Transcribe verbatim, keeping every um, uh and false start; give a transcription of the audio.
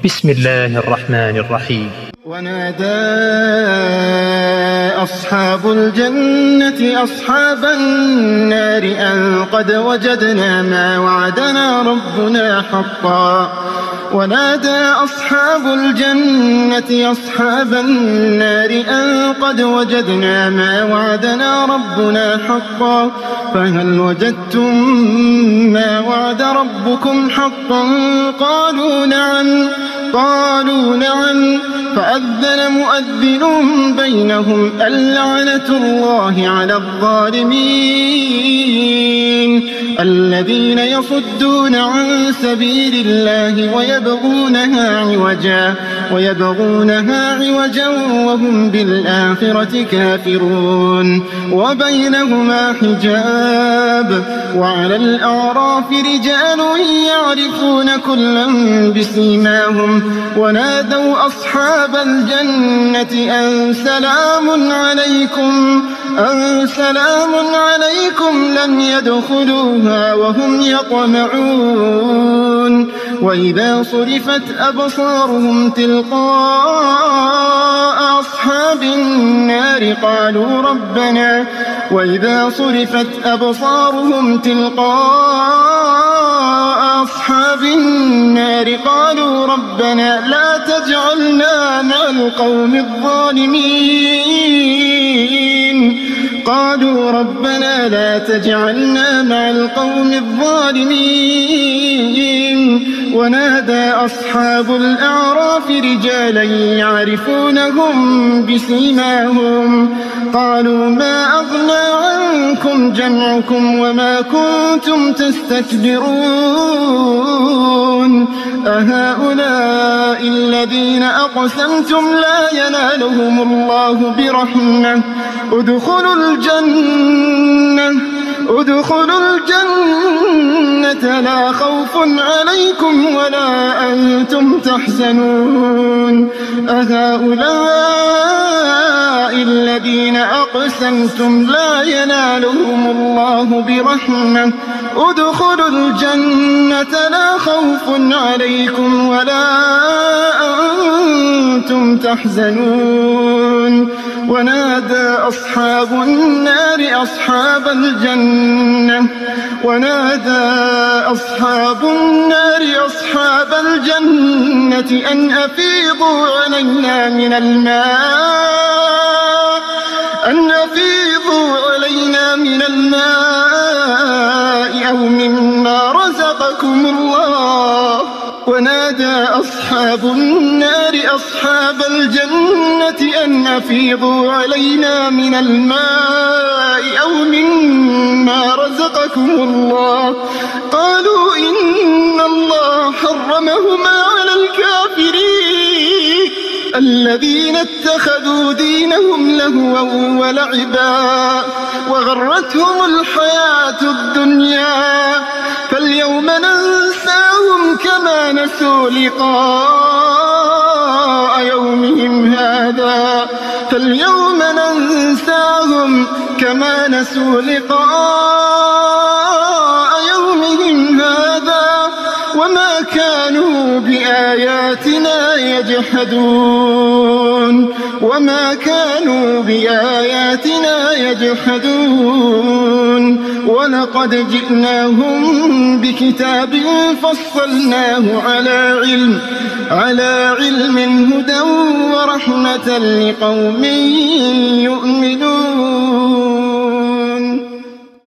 بسم الله الرحمن الرحيم. ونادى أصحاب الجنة أصحاب النار أن قد وجدنا ما وعدنا ربنا حقا ونادى أصحاب الجنة أصحاب النار أن قد وجدنا ما وعدنا ربنا حقا فهل وجدتم ما وعد ربكم حقا قالوا نعم قالوا نعم فأذن مؤذن بينهم اللعنة الله على الظالمين الذين يصدون عن سبيل الله ويبغونها عوجا ويبغونها عوجا وهم بالآخرة كافرون وبينهما حجاب وعلى الأعراف رجال يعرفون كلا بسيماهم ونادوا أصحاب الجنة أن سلام عليكم أن سلام عليكم لم يدخلوها وهم يطمعون وإذا صرفت أبصارهم تلقاء أصحاب النار قالوا ربنا وإذا صرفت أبصارهم تلقاء أصحاب النار قالوا ربنا لا تجعلنا مع القوم الظالمين قالوا ربنا لا تجعلنا مع القوم الظالمين ونادى أصحاب الأعراف رجالا يعرفونهم بسيماهم قالوا ما أغنى عنكم جمعكم وما كنتم تستكبرون أهؤلاء الذين أقسمتم لا ينالهم الله برحمة ادخلوا الجنة ادخلوا الجنة لا خوف عليكم ولا أنتم تحزنون أهؤلاء الذين أقسمتم لا ينالهم الله برحمة ادخلوا الجنة لا خوف عليكم ولا أنتم تحزنون ونادى أصحاب النار أصحاب الجنة ونادى أصحاب النار أصحاب الجنة أن أفيضوا علينا من الماء أن أفيضوا علينا من الماء أو مما رزقكم الله ونادى أصحاب النار أصحاب الجنة أن أفيضوا علينا من الماء أو مما رزقكم الله قالوا إن الله حرمهما على الكافرين الذين اتخذوا دينهم لهوا ولعبا وغرتهم الحياة الدنيا فاليوم ننساهم كما نسوا لقاء يومهم هذا فاليوم ننساهم كما نسوا لقاء يومهم هذا وما كانوا بآياتنا يجحدون وما كانوا بآياتنا يجحدون ولقد جئناهم بكتاب فصلناه على علم على علم هدى ورحمة لقوم يؤمنون.